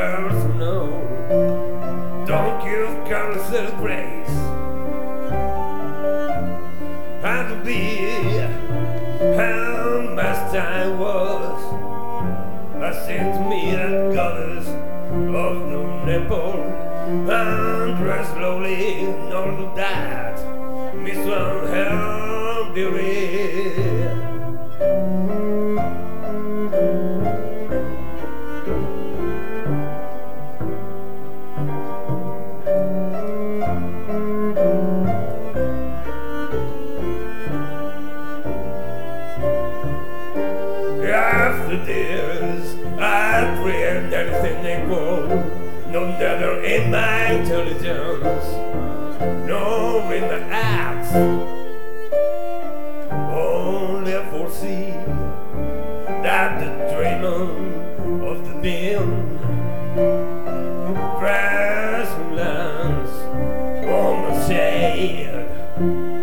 personal. Don't give counselor grace. And to be how best I was. I said to me that goddess of the nipple, and dress slowly, none of that. Miss one her beauty. After this, I create anything equal, no neither in my intelligence, nor in my acts. Only foresee that the dreaming of the being crash lands on the shade.